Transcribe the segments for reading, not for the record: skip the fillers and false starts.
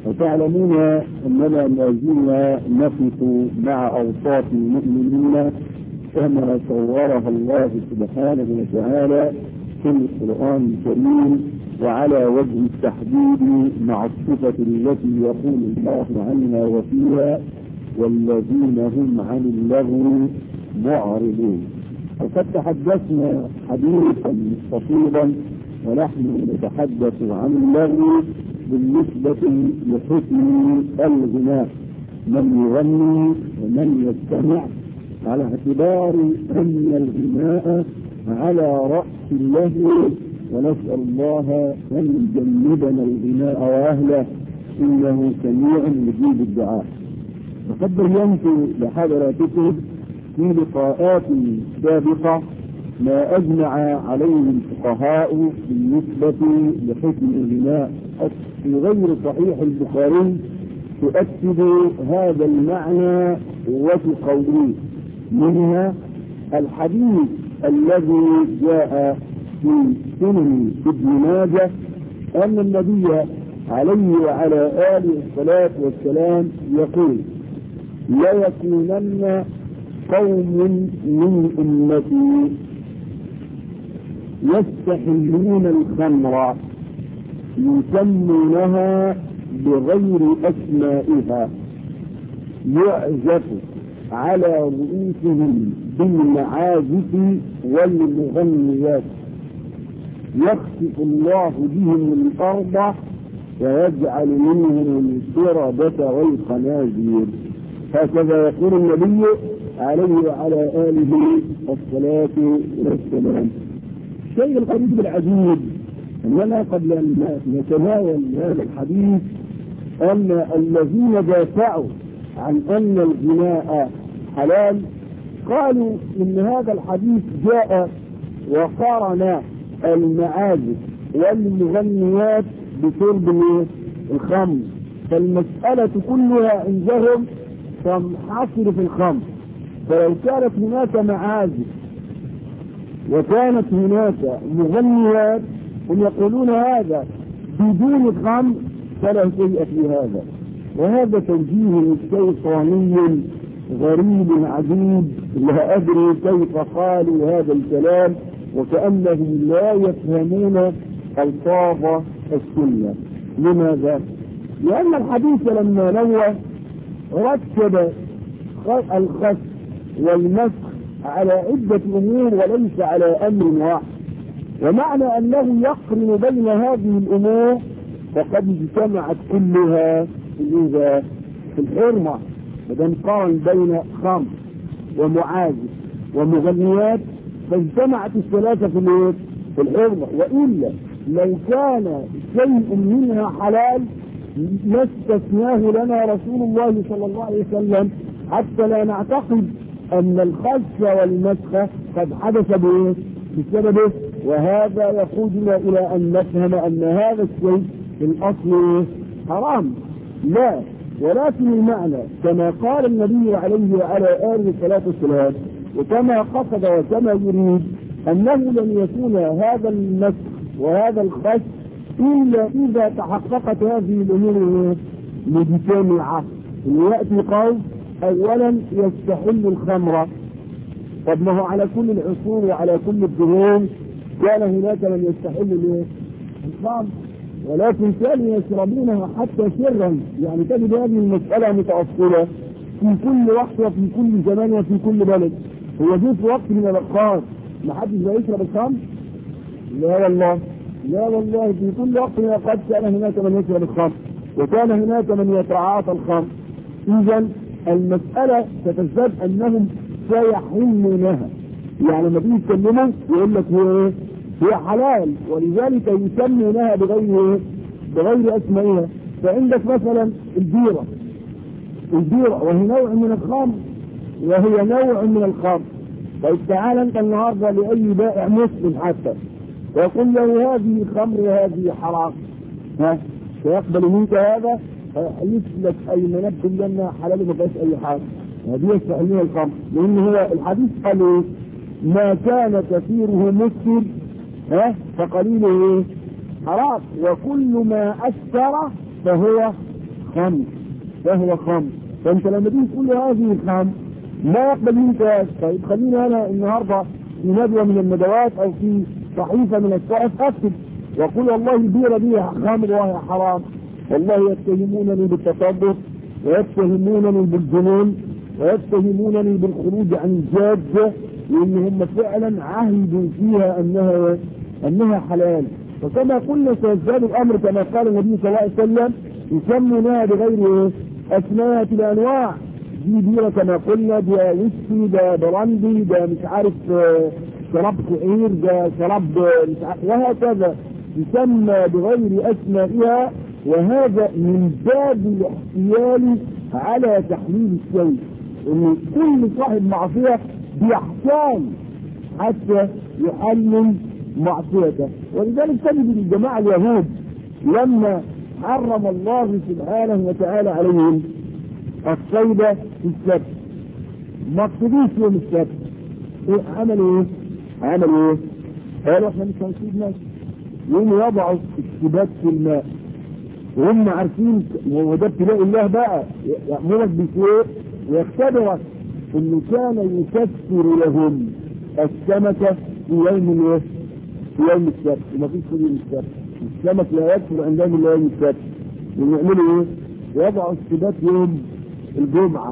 وتعلمون أننا ما زلنا نقف مع أوصاف المؤمنين كما صورها الله سبحانه وتعالى في القرآن الكريم، وعلى وجه التحديد مع الصفة التي يقول الله عنها وفيها: والذين هم عن اللغو معرضون. وقد تحدثنا حديثا مستفيضا ونحن نتحدث عن اللغو بالنسبة لحكم الغناء، من يغني ومن يستمع، على اعتبار أن الغناء على رأس اللهو، ونسأل الله أن يجنبنا الغناء وأهله إنه سميع مجيب الدعاء. وقد بينت لحضراتكم في لقاءات سابقة ما أجمع عليه الفقهاء بالنسبة لحكم الغناء في غير صحيح البخاري تؤكد هذا المعنى وفي قوله، منها الحديث الذي جاء في سنن ابن ماجه أن النبي عليه وعلى آله الصلاة والسلام يقول: لا يكونن قوم من أمتي يستحلون الخمر يسمونها بغير أسمائها يعزف على رؤوسهم بالمعازف والمغنيات يخسف الله بهم الأرض ويجعل منهم القردة والخنازير. هكذا يقول النبي عليه وعلى آله الصلاة والسلام. الشيء الغريب العجيب أننا قبل أن نتناول هذا الحديث أن الذين دافعوا عن أن الغناء حلال قالوا إن هذا الحديث جاء وقارن المعازف والمغنيات بشرب الخمر، فالمسألة كلها عندهم تنحصر في الخمر. فلو كانت هناك معازف وكانت هناك مغنيات هم يقولون هذا بدون خمر فلا شيء في هذا. وهذا توجيه شيطاني غريب عجيب، لا أدري كيف قالوا هذا الكلام وكأنهم لا يفهمون ألفاظ السنة. لماذا؟ لأن الحديث لما نوى رتب الخس والمسخ على عدة أمور وليس على أمر واحد، ومعنى أنه يقرن بين هذه الأمور فقد اجتمعت كلها في الحرمة. فإذا قارن بين خمر ومعازف ومغنيات فاجتمعت الثلاثة في الحرمة. وإلا لو كان شيء منها حلال ما استثناه لنا رسول الله صلى الله عليه وسلم حتى لا نعتقد أن الخس والمسخ قد حدث بسببه. وهذا يقودنا إلى أن نفهم أن هذا الشيء في الأصل حرام. لا، ولكن المعنى كما قال النبي عليه وعلى آله الصلاة والسلام وكما قصد وكما يريد أنه لن يكون هذا المسخ وهذا الخس إلا إذا تحققت هذه الأمور مجتمعة. يأتي قوم أولا يستحل الخمر، طب ما هو على كل العصور وعلى كل الدهور كان هناك من يستحل الخمر، ولكن كانوا يشربونها حتى سرا. يعني تجد هذه المسألة متأصلة في كل وقت وفي كل زمان وفي كل بلد. هو جه في وقت من الأوقات ما حدش يشرب الخمر؟ لا والله، لا والله، في كل وقت من الأوقات كان هناك من يشرب الخمر وكان هناك من يتعاطى الخمر. إذا المسألة ستزداد أنهم سيحرمونها. يعني لما تيجي تكلموا يقول لك هي حلال ولذلك يسمونها بغير اسمائها. فعندك مثلا البيرة وهي نوع من الخمر وهي نوع من الخمر. طيب تعال انت النهارده لاي بائع مسلم حتى ويقول له هذه خمر وهذه حرام، سيقبل منك هذا؟ يسلك اي منبه لنا حلال وما فيهاش اي حاجه. هذه يستحلون الخمر لان هو الحديث قال ما كان كثيره مسكر فقليله حرام، وكل ما أسكر فهو خمر فهو خمر. فانت لما تيجي تقول له هذه الخمر ما يقبل منك. طيب خليني انا النهارده في ندوه من الندوات او في صحيفه من الصحف اكتب واقول والله البيره دي خمر وهي حرام، والله يتهمونني بالتطبط ويتهمونني بالجنون ويتهمونني بالخروج عن الجاده، لان هم فعلا عهدوا فيها انها حلال. فكما قلنا سيزداد الامر كما قال النبي صلى الله عليه وسلم يسمونها بغير اسماء الانواع. دي بيره كما قلنا، ده ويسكي، ده براندي، ده مش عارف شراب شعير، ده شراب مش عارف، وهكذا يسمى بغير اسمائها. وهذا من باب الاحتيال على تحليل الشيء، ان كل صاحب معصيه بيحتال حتى يحلل معصيته. ولذلك تجد الجماعه اليهود لما حرم الله سبحانه وتعالى عليهم الصيد في السبت ما اقتدوش يوم السبت، عملوا ايه؟ قالوا احنا مش هنصيد ناس، يوم يضعوا السبات في الماء وهم عارفين وده ابتلاء الله بقى، يأمرك بشيء ويختبرك انه كان يكسر لهم السمكة في يوم السبت، وما فيش في يوم السبت السمك لا يكسر عندهم الا يوم السبت. ويعملوا ايه؟ يضعوا السبات يوم الجمعة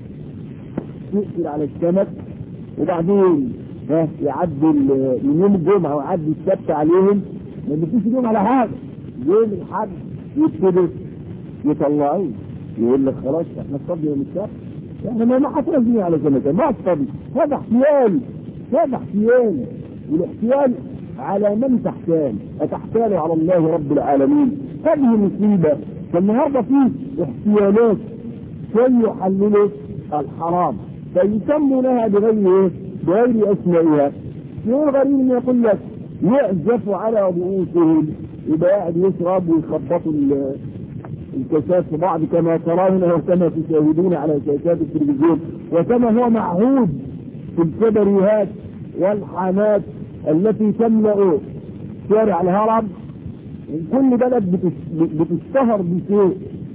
يقفل على السمك، وبعدين يعدي يوم الجمعة ويعدي السبت عليهم، ما فيش يوم على حاجة. يوم الحد يبتدوا يطلعوه يقول لك خلاص احنا اصطدنا يوم السبت، احنا ما حصلنا على سمكة ما اصطدنا. هذا احتيال. والاحتيال على من تحتال؟ أتحتال على الله رب العالمين؟ هذه مصيبة. فالنهارده فيه احتيالات يحللوا الحرام فيسمونها بغير اسمائها. شيء غريب ان يقول لك يعزف على رؤوسهم، يبقى قاعد يشرب ويخبطوا الكاسات في بعض كما ترون وكما تشاهدون على شاشات التلفزيون، وكما هو معهود في الكبريات والحانات التي تملأ شارع الهرم. كل بلد بتشتهر بشيء،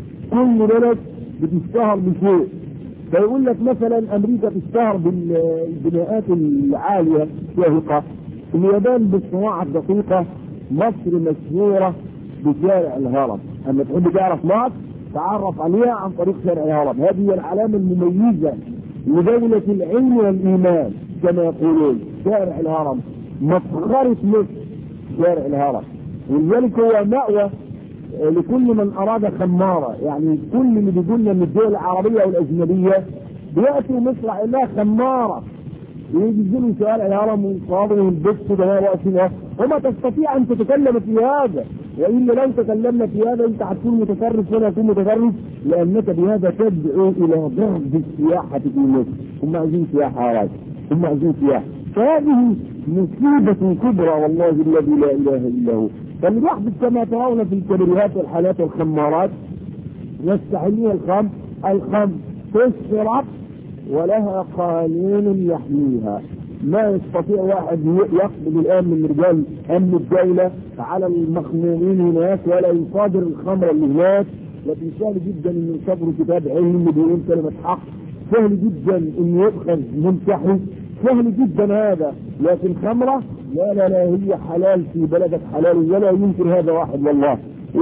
فيقول لك مثلا امريكا تشتهر بالبناءات العاليه الشاهقه، اليابان بالصناعه الدقيقه، مصر مشهوره بشارع الهرم. اما تحب تعرف مصر تعرف عليها عن طريق شارع الهرم. هذه العلامه المميزه لدوله العلم والايمان كما يقولون. شارع الهرم مفخره مصر، شارع الهرم. ولذلك هو مأوى لكل من اراد خماره، يعني كل اللي بيقولنا من الدول العربيه والاجنبيه بياتوا مصر لها خماره، ويجيبوا شوارع الهرم ويصابوا ويلبسوا ده واقفين، وما تستطيع ان تتكلم في هذا، والا لو تكلمنا في هذا انت هتكون متطرف وانا اكون متطرف، لانك بهذا تدعو الى ضرب السياحه في مصر. هم عايزين سياحه يا راجل، هم عايزين سياحه. فهذه مصيبه كبرى والله الذي لا اله الا هو. فاللي بيحدث كما ترون في الكبريات والحالات والخمارات يستحلون الخمر تشرب ولها قانون يحميها. ما يستطيع واحد يقبض الان من رجال امن الدوله على المخمورين هناك ولا يصادر الخمر اللي هناك، لكن سهل جدا ان يصدروا كتاب علمي بيقول كلمه حق، سهل جدا ان يؤخذ منتحي، سهل جدا هذا. لكن خمره لا هي حلال في بلدك حلال، ولا ينكر هذا واحد والله،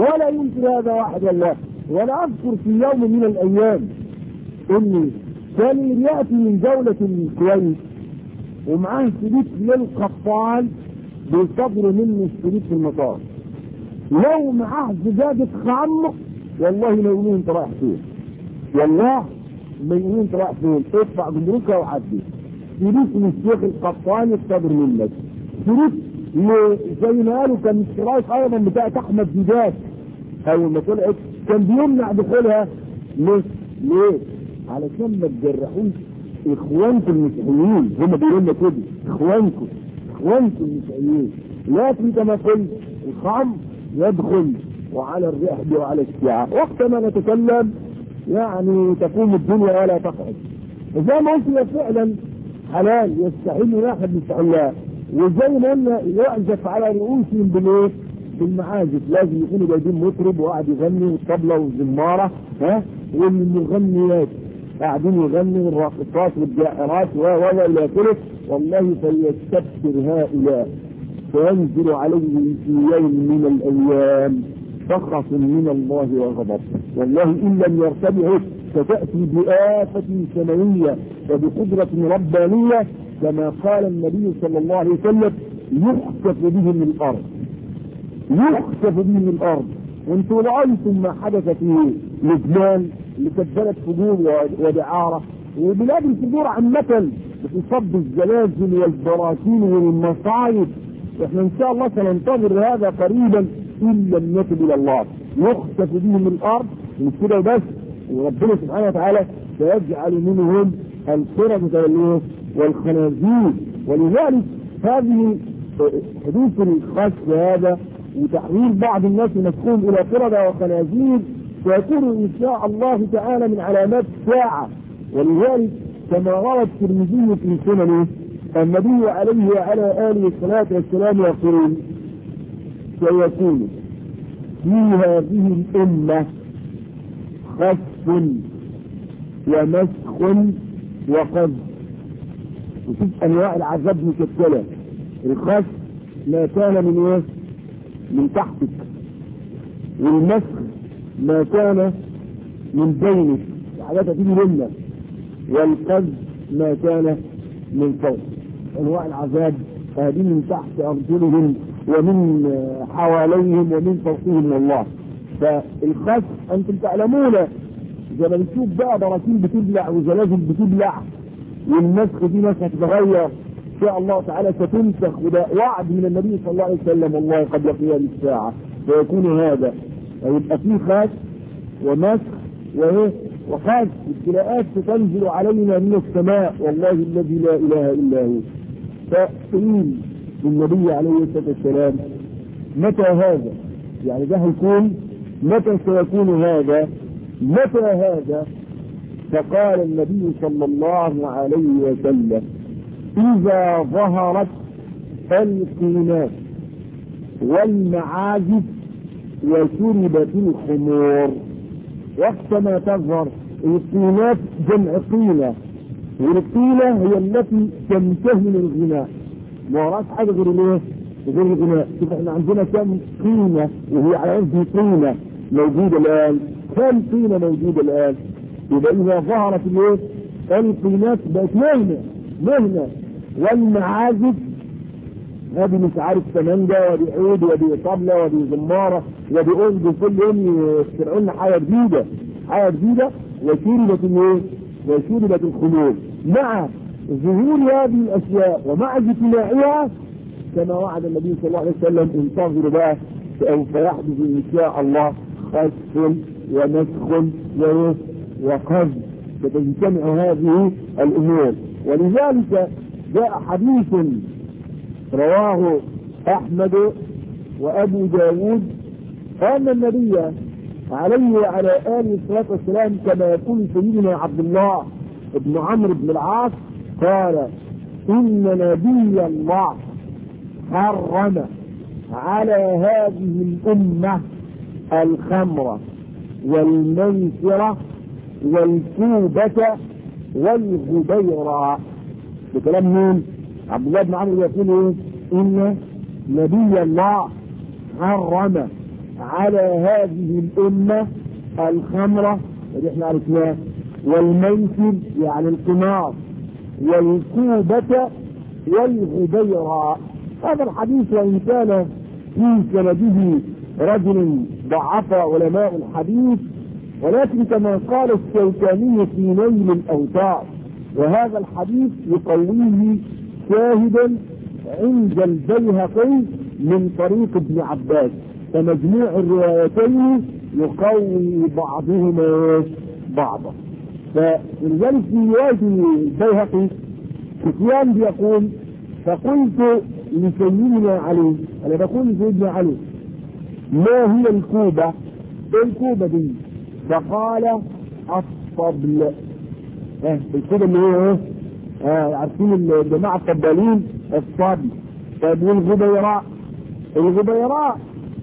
ولا اذكر في يوم من الايام اني كان ياتي من دولة الكويت ومعاه شريط للقطان بيصدروا منه الشريط في المطار، لو معاه زجاجة خمر والله ما يقولون انت رايح فين، والله ما يقولون انت رايح فين، ادفع جمركها وعدي. شريط للشيخ القطان يصدر منك، شريط زي ما قالوا كان الشرايط ايضا بتاعت احمد زجاج اول ما طلعت كان بيمنع دخولها. ليه؟ علشان ما تجرحوش اخوانكم المسيحيين، هم بيقولوا لنا كده اخوانكم المسيحيين. لكن كما قلت الخمر يدخل وعلى الرحب وعلى الشيعة، وقت ما نتكلم يعني تقوم الدنيا ولا تقعد. وزي ما قلت فعلا حلال يستحل واحد يستحلها، وزي ما قلنا يعزف على رؤوسهم المعازف لازم يكونوا جايبين مطرب وقاعد يغني والطبلة والزمارة والمغنيات قاعدين يغنوا الراقصات والجائرات والى اخره. والله فليستبشر هؤلاء فينزل عليهم في يوم من الايام سخط من الله وغضب. والله ان لم يرتبعوا ستاتي بآفة سماوية وبقدرة ربانية كما قال النبي صلى الله عليه وسلم يخسف بهم الارض، يخسف بهم الارض. وانتم رايتم ما حدث في لبنان اللي كانت بلد فجور ودعاره، وبلاد الفجور عامه بتصب بالزلازل والبراكين والمصايب. احنا ان شاء الله سننتظر هذا قريبا ان لم نتب الى الله. يخسف بهم الارض مش كده بس، وربنا سبحانه وتعالى سيجعل منهم القردة والخنازير. ولذلك هذه حدوث الخسف هذا وتحويل بعض الناس مسكون الى قردة وخنازير سيكون ان شاء الله تعالى من علامات الساعة. ولذلك كما روى الترمذي في سننه النبي عليه وعلى اله الصلاة والسلام يقول سيكون في هذه الامة خسف ومسخ وقذف. وشوف انواع العذاب مشكلة. الخسف ما كان من ايه؟ من تحتك، والمسخ ما كان من بينك حاجات تيجي منك، والقذف ما كان من فوق. انواع العذاب هذه من تحت ارجلهم ومن حواليهم ومن فوقهم والله. فالخسف انتم تعلمون زي ما بنشوف بقى براكين بتبلع وزلازل بتبلع، والنسخ دي نسخ تتغير ان شاء الله تعالى ستنسخ، وده وعد من النبي صلى الله عليه وسلم والله قبل قيام الساعه فيكون هذا. يبقى فيه خسف ومسخ وخسف. ابتلاءات تنزل علينا من السماء والله الذي لا اله الا هو. فقيل النبي عليه الصلاه والسلام متى هذا؟ يعني ده هيكون متى سيكون هذا؟ متى هذا؟ فقال النبي صلى الله عليه وسلم إذا ظهرت القينات والمعازف وشربت الخمور. وقت ما تظهر القينات جمع قينة، والقينة هي التي تنتهي من الغناء، ما وراش حاجة غير الايه؟ غير الغناء. شوف احنا عندنا كم قينة وهي على قد قينة موجودة الآن، كم قينة موجودة الآن. يبقى إذا ظهرت الايه؟ القينات بقت مهنة. والمعازف هذه مش عارف كمانجا ودي عود ودي طبلة ودي زمارة ودي أذن، كل يوم يخترعوا لنا حاجة جديدة وشربت الخمور. مع ظهور هذه الأشياء ومع اجتماعها كما وعد النبي صلى الله عليه وسلم انتظروا بقى سوف يحدث إن شاء الله خسف ومسخ وقذف، ستجتمع هذه الأمور. ولذلك جاء حديث رواه أحمد وأبو داود أن النبي عليه وعلى آله الصلاة والسلام كما يقول سيدنا عبد الله بن عمرو بن العاص قال إن نبي الله حرم على هذه الأمة الخمر والميسرة والكوبة والغبيرة. بكلام مين؟ عبد الله بن عمرو يقول ايه؟ ان نبي الله حرم على هذه الامة الخمرة اللي احنا عرفناها، والميسر يعني القمار، والكوبة والغبيرة. هذا الحديث وان كان في سنده رجل ضعف علماء الحديث، ولكن كما قال الشوكاني في نيل الأوتار وهذا الحديث يقويه شاهدا عند البيهقي من طريق ابن عباس، فمجموع الروايتين يقوي بعضهما بعضا. فلذلك في رواية البيهقي سفيان بيقول فقلت لسيدنا علي، انا بقول لسيدنا علي ما هي الكوبة؟ ايه الكوبة دي؟ فقال الطبل. الكوبة اللي هو ايه؟ عارفين الجماعة الطبالين الطبل. طيب والغبيراء؟ الغبيراء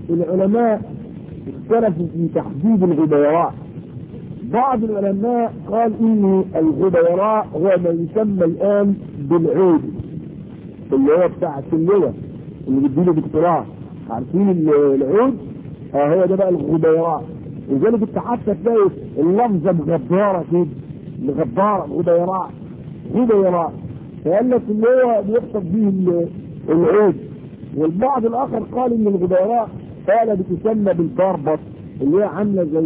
العلماء اختلفوا في تحديد الغبيراء. بعض العلماء قال ان الغبيراء هو ما يسمى الان بالعود، اللي هو بتاع اللواء اللي بيديله دكتوراه، عارفين العود؟ هو ده بقى الغبيراء. لذلك انت حتى تلاقي اللفظه مغبره كده، مغبره غبيراء غبيراء، فقال لك اللي هو بيقصد به العود. والبعض الاخر قال ان الغبيراء قال بتسمى بالبربط، اللي هي عامله زي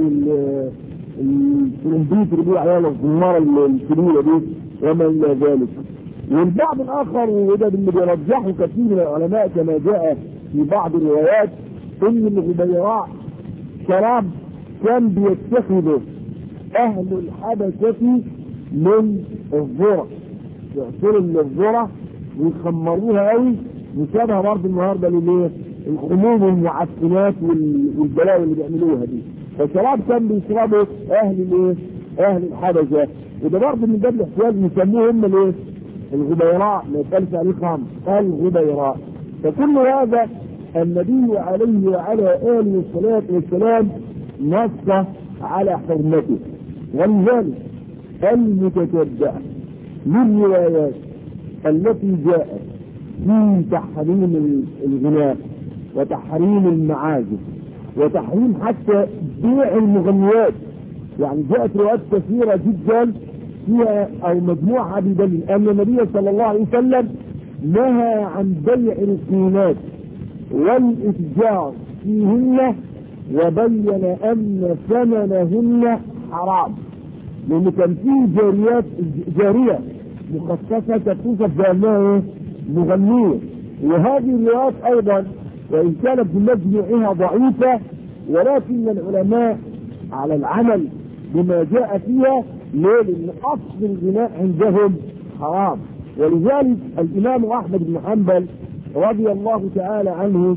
الترومبيت اللي بيقولوا عليها الزماره الكبيره دي وما الى ذلك. والبعض الاخر وده اللي بيرجحه كثير من العلماء كما جاء في بعض الروايات ان الغبيراء شراب كان بيتخذه اهل الحبشه من الذره، يعصروا الذره ويخمروها قوي، مشابهه برضه النهارده للايه؟ الخمور والمعفنات والبلاوي اللي بيعملوها دي. فشراب كان بيشربه اهل الايه؟ اهل الحبشه. وده برضه من باب الاحتياج يسموه هم الايه؟ الغبيراء، ما يقالش عليه خمر، الغبيراء. فكل هذا النبي عليه وعلى اله الصلاه والسلام نص على حرمته. ولذلك المتتبع للروايات التي جاءت في تحريم الغناء وتحريم المعازف وتحريم حتى بيع المغنيات، يعني جاءت روايات كثيره جدا فيها او مجموعه بدليل ان النبي صلى الله عليه وسلم نهى عن بيع القيمات والاتجار فيهن، وبين ان ثمنهن حرام، لان كان فيه جاريه مخصصه توصف بانها مغنيه. وهذه الروايات ايضا وان كانت بمجموعها ضعيفه، ولكن العلماء على العمل بما جاء فيها، لان اصل الغناء عندهم حرام. ولذلك الامام احمد بن حنبل رضي الله تعالى عنه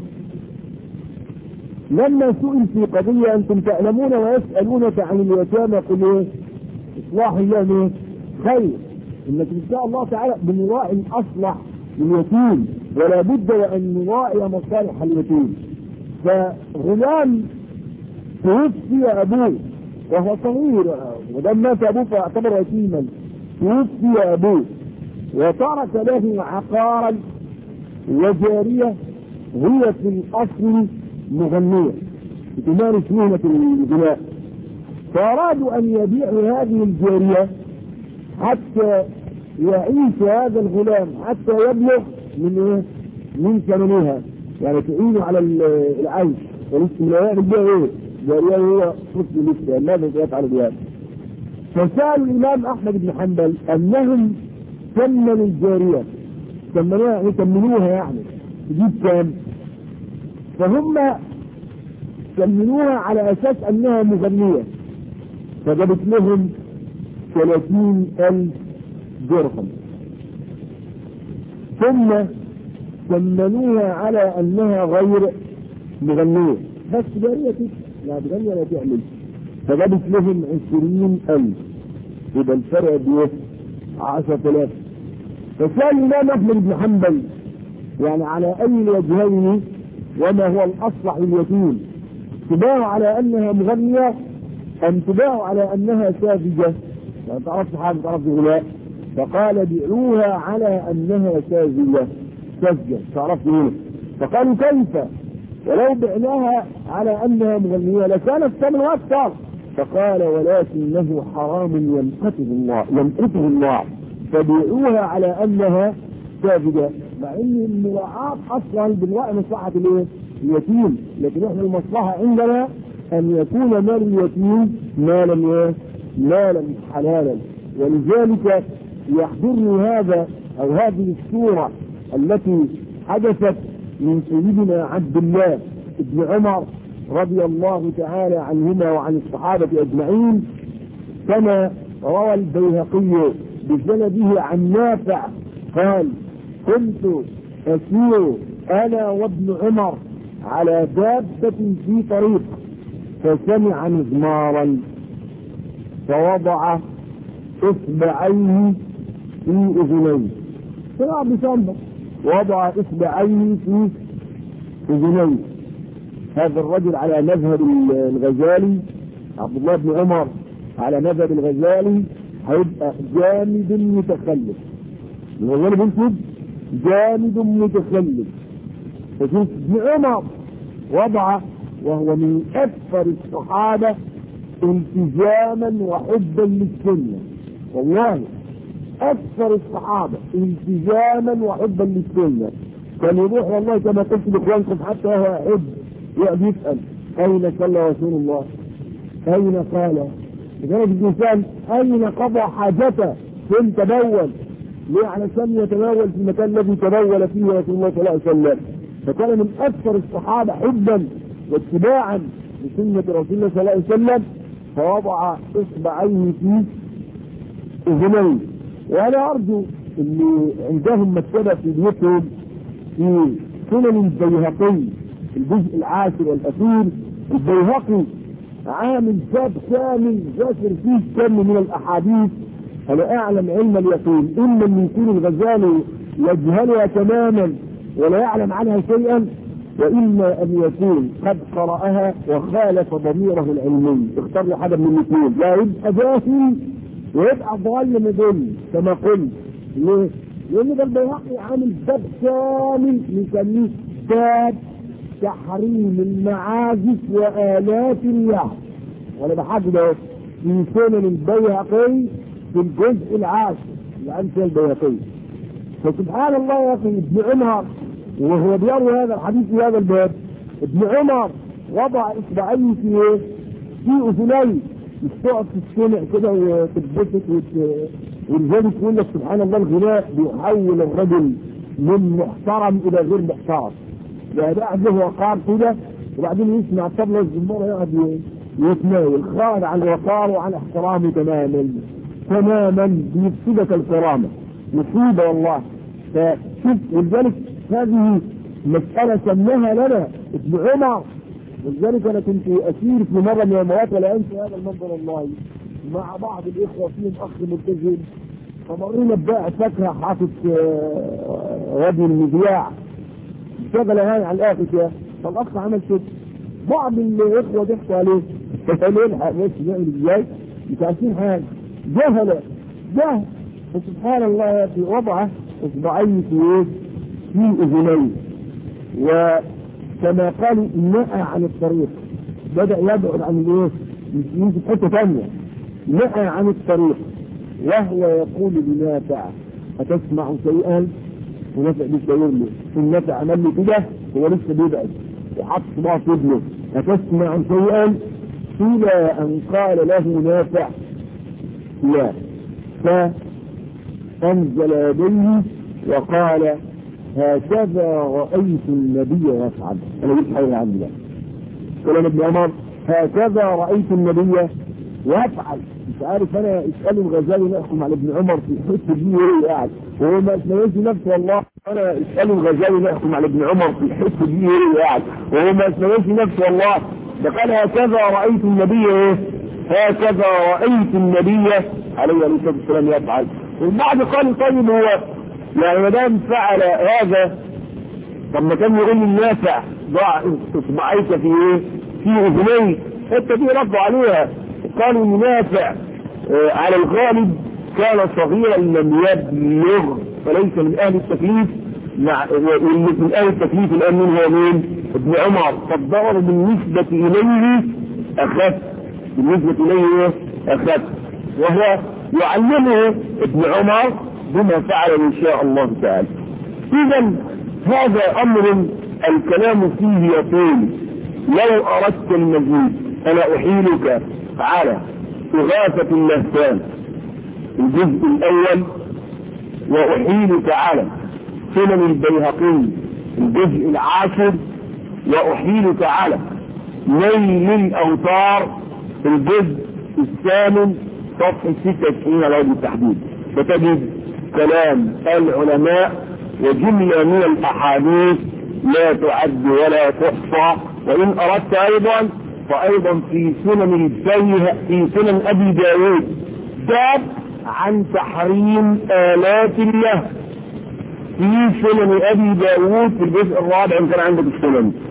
لما سئل في قضيه انتم تعلمون ويسالونك عن اليتامى قل ايه؟ اصلاح الله خير، انك ان شاء الله تعالى بنراعي الاصلح لليتيم، ولا بد وان نراعي مصالح اليتيم. فغلام توفي ابوه وهو صغير، ولما مات ابوه فاعتبر يتيما، توفي ابوه وترك له عقارا وجاريه هي في الاصل مغنيه تمارس مهنه الغناء، فارادوا ان يبيعوا هذه الجاريه حتى يعيش هذا الغلام حتى يبلغ من ثمنها، يعني تعينه على العيش والاستمرار بها ايه؟ جاريه هو طفل لسه، ماذا سيفعل بها؟ فسأل الامام احمد بن حنبل انهم ثمنوا الجاريه، ثمنوها يعني تجيب كام؟ فهم ثمنوها على اساس انها مغنيه، فجابت لهم 30,000 درهم. ثم ثمنوها على انها غير مغنيه، بس جاريه لا تغني ولا تعمل، فجابت لهم 20,000، يبقى الفرق بايه؟ 10,000. فسأل الامام احمد بن حنبل يعني على اي الوجهين وما هو الاصلح لليتيم؟ تباع على انها مغنيه ام تباع على انها ساذجه؟ ما تعرفش حاجه، تعرف غناء، فقال بيعوها على انها ساذجه تعرف منه. فقالوا كيف؟ ولو بعناها على انها مغنيه لكان الثمن اكثر. فقال ولكنه حرام يمقته الله فبيعوها على انها ساذجه، مع ان المراعاة اصلا بالرأي مصلحه اليتيم، لكن احنا المصلحه عندنا ان يكون مال اليتيم مالا حلالا. ولذلك يحضرني هذا او هذه الصوره التي حدثت من سيدنا عبد الله بن عمر رضي الله تعالى عنهما وعن الصحابه اجمعين، كما روى البيهقي بسنده عن نافع قال: كنت اسير انا وابن عمر على دابه في طريق، فسمع مزمارا فوضع اصبعيه في اذنيه، سمع بسمع وضع اصبعيه في اذنيه، هذا الرجل على مذهب الغزالي، عبد الله بن عمر على مذهب الغزالي، هيبقى جامد متخلف. الغزالي بيكتب جامد متخلف. فشوف ابن عمر وضع، وهو من اكثر الصحابه التزاما وحبا للسنه، والله اكثر الصحابه التزاما وحبا للسنه. كان يروح والله كما قلت لاخوانكم حتى وهو يحب يقعد يسال اين صلى رسول الله؟ اين قال؟ لذلك الانسان اين قضى حاجته؟ فين تبول؟ ليه؟ علشان يتبول في المكان الذي تبول فيه رسول الله صلى الله عليه وسلم. فكان من اكثر الصحابه حبا واتباعا لسنه رسول الله صلى الله عليه وسلم، فوضع اصبعيه في اذنيه. وانا ارجو ان عندهم مكتبه في بيوتهم في سنن البيهقي الجزء العاشر والاخير، البيهقي عامل باب كامل ذاكر فيه كم من الاحاديث. انا اعلم علم اليقين اما ان يكون الغزالي يجهلها تماما ولا يعلم عنها شيئا، واما ان يكون قد قرأها وخالف ضميره العلمي. اختار لي حاجه من الاثنين، لا يبقى جاهل ويبقى ضال مضل كما قلت. ليه؟ لان ده البيهقي عامل باب كامل نسميه باب تحريم المعازف وآلات اللهو. وانا بحدد اهو في سنن البيهقي في الجزء العاشر لأمثال البيهقي. فسبحان الله يا اخي، ابن عمر وهو بيروي هذا الحديث في هذا الباب، ابن عمر وضع اصبعيه في ايه؟ في اذنيه. مش تقعد تستمع كده وتتبسط ولذلك يقول لك سبحان الله الغناء بيحول الرجل من محترم الى غير محترم. يعني ده قاعد له وقار كده وبعدين يسمع الطبله والزماره يقعد يتناول، خارج عن الوقار وعن احترامه تماما تماما، بيفسدك الكرامه. مصيبه والله. فشوف، ولذلك هذه مساله سماها لنا ابن عمر. ولذلك انا كنت اسير في مره من المرات ولا انسى هذا المنظر والله، مع بعض الاخوه فيهم اخ ملتزم، فمرينا ببائع فاكهه حاطط وادي المذياع شغل هاي على الاخر كده، فالاخ عمل كده، بعض الاخوه ضحكوا عليه فقالوا الحق بس نعمل ازاي؟ مش عارفين حاجه، جهل. فسبحان الله يا اخي وضعه اصبعيه في ايه؟ في اذنيه. وكما قالوا نأى عن الطريق، بدأ يبعد عن الايه؟ يمشي في حته ثانيه، نأى عن الطريق وهو يقول لنافع أتسمع شيئا؟ ونافع بيشاور له، النافع عمل له كده هو لسه بيبعد وحط صباعه في ابنه، أتسمع شيئا؟ إلى أن قال له نافع لا، فأنزل يديه وقال هكذا رأيت النبي يفعل. أنا قلت حاجة عندي بقى كلام ابن عمر، هكذا رأيت النبي يفعل. مش عارف انا اساله الغزالي نحكم على ابن عمر في الحته دي ايه قاعد وهو ما اسمعش نفسه. والله انا اساله الغزالي نحكم على ابن عمر في الحته دي ايه قاعد وهو ما اسمعش نفسه. والله ده قال هكذا رايت النبي ايه؟ هكذا رايت النبي عليه الصلاه والسلام يفعل. والبعض قال طيب هو يعني ما دام فعل هذا طب ما كان يقول النافع ضع اصبعيك في ايه؟ في اذنيك. الحته دي ردوا عليها قالوا منافع على الغالب كان صغيرا لم يبلغ فليس من اهل التكليف، من اهل التكليف الان من هو مين؟ ابن عمر. فالضرر بالنسبه اليه اخف، بالنسبه اليه اخف، وهو يعلمه ابن عمر بما فعل ان شاء الله تعالى. اذا هذا امر الكلام فيه يطول. لو اردت المزيد انا احيلك على إغاثة اللهفان الجزء الأول، وأحيلك على سنن البيهقي الجزء العاشر، وأحيلك على نيل الأوتار الجزء الثامن صفحة 96 على وجه التحديد. فتجد كلام العلماء وجملة من الأحاديث لا تعد ولا تحصى. وإن أردت أيضا فأيضا في سنن في سنن أبي داود باب عن تحريم آلات اللهو في سنن أبي داود في الجزء الرابع إن كان عندك السنن.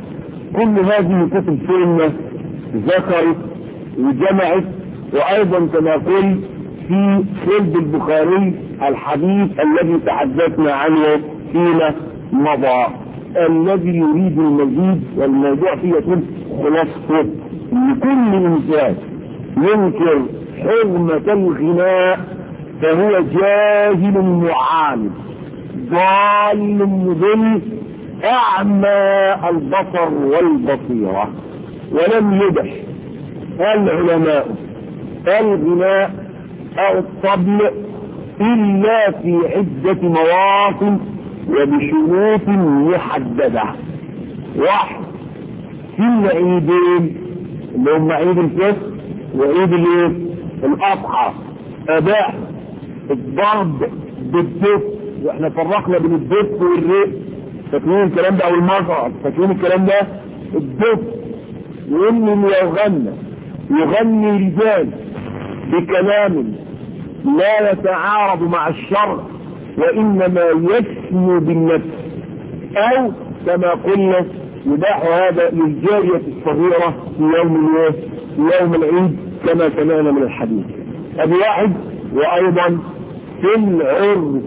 كل هذه كتب سنة ذكرت وجمعت، وأيضا كما قلت في خلد البخاري الحديث الذي تحدثنا عنه فيما مضى. الذي يريد المزيد والموضوع فيه يكون خلاصته لكل إنسان ينكر حرمة الغناء فهو جاهل معاند ضال مضل أعمى البصر والبصيرة. ولم يبح العلماء الغناء أو الطبل إلا في عدة مواطن وبشروط محددة. واحد، في العيدين اللي هم عيد الفطر وعيد الأضحى أباح الضرب بالدف، واحنا فرقنا بين الدف والرق، فاكرين الكلام ده؟ او المزرعة، فاكرين الكلام ده؟ الدف وان اللي يغني رجال بكلام لا يتعارض مع الشرع وانما يسمو بالنفس، او كما قلنا يباح هذا للجارية الصغيرة في يوم العيد كما سمعنا من الحديث. ابي واحد. وايضا في العرس،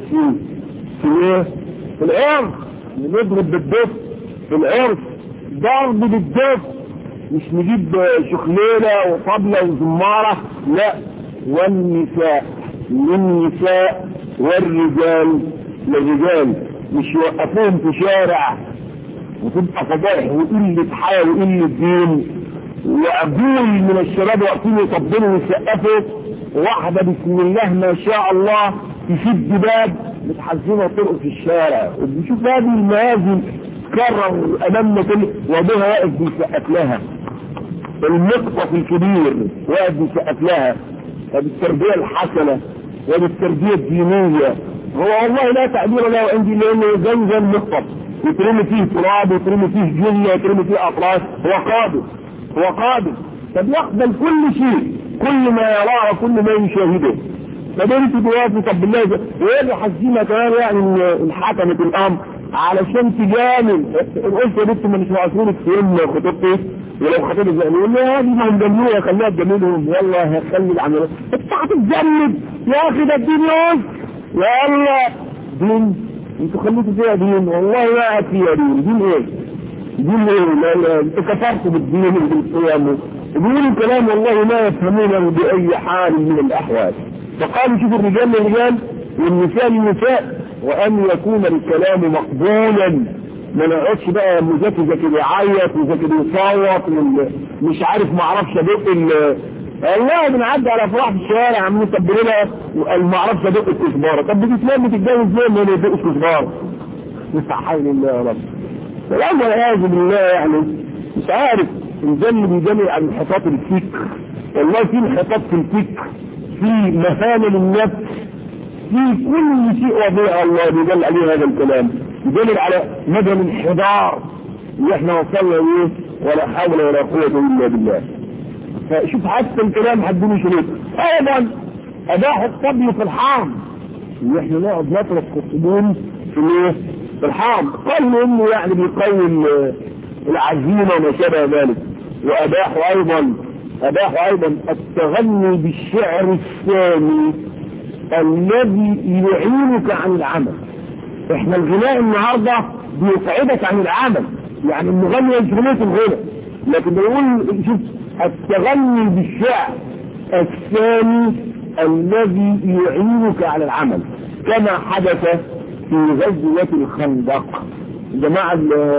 في العرس نضرب بالدف، في العرس ضرب بالدف، مش نجيب شخليلة وطبلة وزمارة، لا. والنساء للنساء والرجال للرجال، مش يوقفوهم في شارع وتبقى فضائح وقلة حياة وقلة دين، وعجول من الشباب واقفين يطبلوا ويسقفوا، واحدة بسم الله ما شاء الله تشد باب متحزنة طرق في الشارع، وبنشوف هذه المآذن تكرر امامنا كل وابوها واقف بيسقف لها، المقطف الكبير واقف بيسقف لها. وبالتربية الحسنة وبالتربية الدينية، هو والله لا تعبير له عندي لانه زي المقطف يترمي فيه تراب ويترمي فيه جلة ويترمي فيه اطراس، هو قادر فبيقبل كل شيء، كل ما يراه وكل ما يشاهده. فبنت دلوقتي طب بالله وايه حزينة كمان يعني الحكمة الامر علشان تجامل، قلت يا بنت ما مش معصورك في ام خطيبتي ولو خطيبك زي يقول لي هذه ما هم جملوها خليها تجاملهم، والله هخلي العمل انت هتتجمد يا اخي، ده الدين يلا دين انتوا خليتوا فيها دين، والله ما فيها دين ايه؟ دين ايه؟ لا انت كفرت بالدين وبالقيام يقولوا كلام والله ما يفهمونه بأي حال من الأحوال. فقالوا شوفوا الرجال للرجال والنساء للنساء، وأن يكون الكلام مقبولا، ما نقعدش بقى مذاكر كده يعيط وذاكر يصوت مش عارف ما اعرفش ادق والله بنعدي على افراح في الشارع عم نكبر لها ما اعرفش ادق الكزباره. طب بتتلم تتجوز ليه ما يدق الكزباره؟ حول الله يا رب. فالامر والعياذ بالله يعني مش عارف الجن بيجمع عن انحطاط الفكر، والله في انحطاط في الفكر، في مهانه للنفس، في كل شيء وضيع الله بيدل عليه هذا الكلام، يدل على مدى الانحدار اللي احنا وصلنا اليه، ولا حول ولا قوه الا بالله. فشوف حتى الكلام حدوني شريك. ايضا اباحوا الطبل في الحرم، اللي احنا نقعد نطرق الصدون في الحرم، قالوا انه يعني بيقوي العزيمه وما شابه ذلك. واباحوا ايضا التغني بالشعر الثاني الذي يعينك عن العمل. احنا الغناء النهارده بيقعدك عن العمل، يعني المغني يشغلك الغنى، لكن بيقول شوف التغني بالشعر الثاني الذي يعينك على العمل، كما حدث في غزوة الخندق. جماعة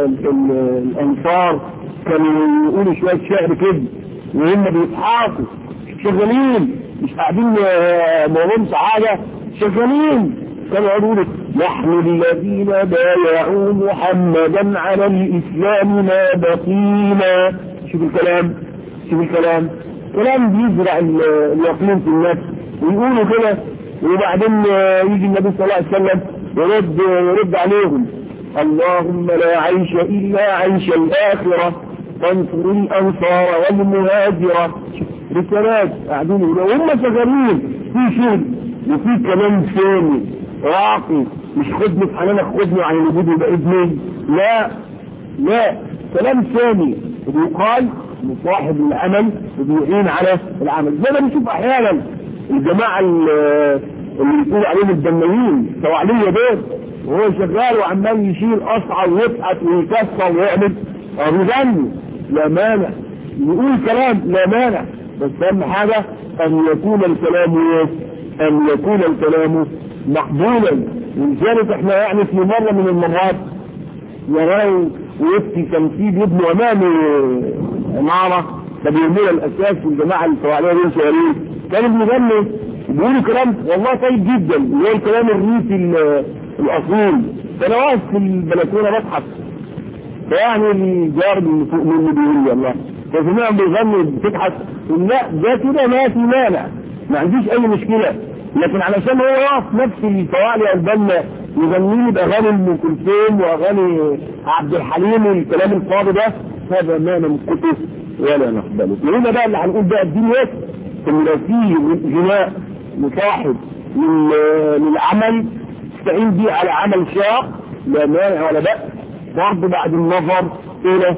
الأنصار كانوا يقولوا شوية شعر كده وهم بيضحكوا شغالين، مش قاعدين مولهم سعادة، شغالين. كانوا يقولوا نحن الذين بايعوا محمدا على الإسلام ما بقينا. شوف الكلام كلام بيزرع اليقين في النفس، ويقولوا كده. وبعدين يجي النبي صلى الله عليه وسلم يرد عليهم اللهم لا عيش إلا عيش الآخرة فانصر الأنصار والمهاجرة. رسالات قاعدين وهم شغالين في شغل وفي كلام ثاني راقي، مش خدني في حنانك خدني عن الوجود يبقى ابني، لا كلام ثاني بيقال لصاحب العمل وبيعين على العمل. زي ما بنشوف احيانا الجماعه اللي يقولوا عليهم الدمويين سواعليه دول، وهو شغال وعمال يشيل اصعى ويبحث ويكسر ويعمل بيغني، لا مانع يقول كلام، لا مانع، بس اهم حاجه ان يكون الكلام مقبولا. ولذلك احنا يعني في مره من المرات يراو ويفتي تمثيل ابن امامي عماره فبيرمينا الاساس والجماعه الفواعليه دول شغالين، كانوا بيغنوا بيقولوا كلام والله طيب جدا اللي هو الكلام الريفي الاصيل. فانا واقف في البلكونه بضحك، فيعني الجار اللي فوق مني بيقول لي الله فسمعهم بيغنوا بتضحك، لا ده كده ما في مانع، ما عنديش اي مشكله، لكن علشان هو واقف نفس الفواعلي البنا يغني باغاني ام كلثوم واغاني عبد الحليم والكلام الفاضي ده، هذا ما نمسكه ولا نقبله. وهنا بقى اللي هنقول بقى الدين ايه؟ ان لو في جناء مصاحب للعمل تستعين بيه على عمل شاق لا مانع ولا بأس، برضه بعد النظر الى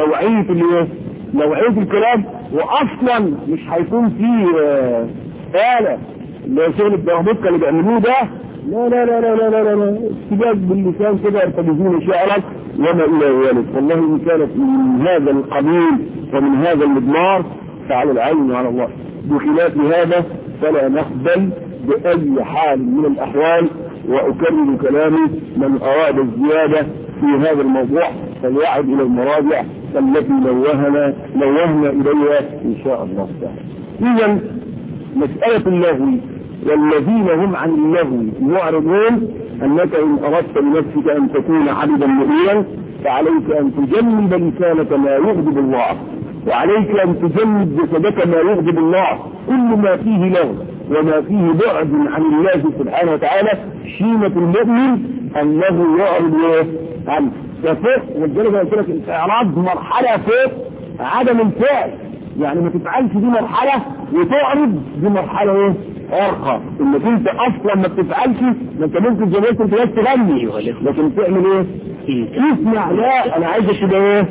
نوعية الكلام، واصلا مش هيكون فيه آلة اللي هو شغل الدهبكة اللي بيعملوه ده، لا لا لا لا لا لا لا استجاب باللسان كده يرتجزون شعرا وما الى ذلك. والله ان كانت من هذا القبيل ومن هذا المضمار فعلى العين وعلى الله، بخلاف هذا فلا نقبل بأي حال من الأحوال. وأكرر كلامي من أراد الزيادة في هذا الموضوع فليعد إلى المراجع التي نوهنا إليها إن شاء الله تعالى. إذن مسألة اللغو والذين هم عن اللغو معرضون، أنك إن أردت بنفسك أن تكون عبدا مؤمنا فعليك أن تجنب لسانك ما يغضب الله، وعليك أن تجنب جسدك ما يغضب الله. كل ما فيه لغو وما فيه بعد عن الله سبحانه وتعالى شيمة المؤمن أنه يعرض عنه. ففوق والجلد قلت لك الإعراض مرحلة فوق عدم الفعل، يعني ما تفعلش دي مرحلة وتعرض دي مرحلة أرقى، انك انت اصلا ما بتفعلش، ما انت ممكن زي ما انت بس تغني لكن تعمل اسمع، لا انا عايزك تبقى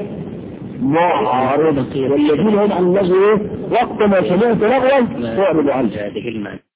معارض. والذين هم عن اللغو وقت ما سمعت لغوا تعرض عنه.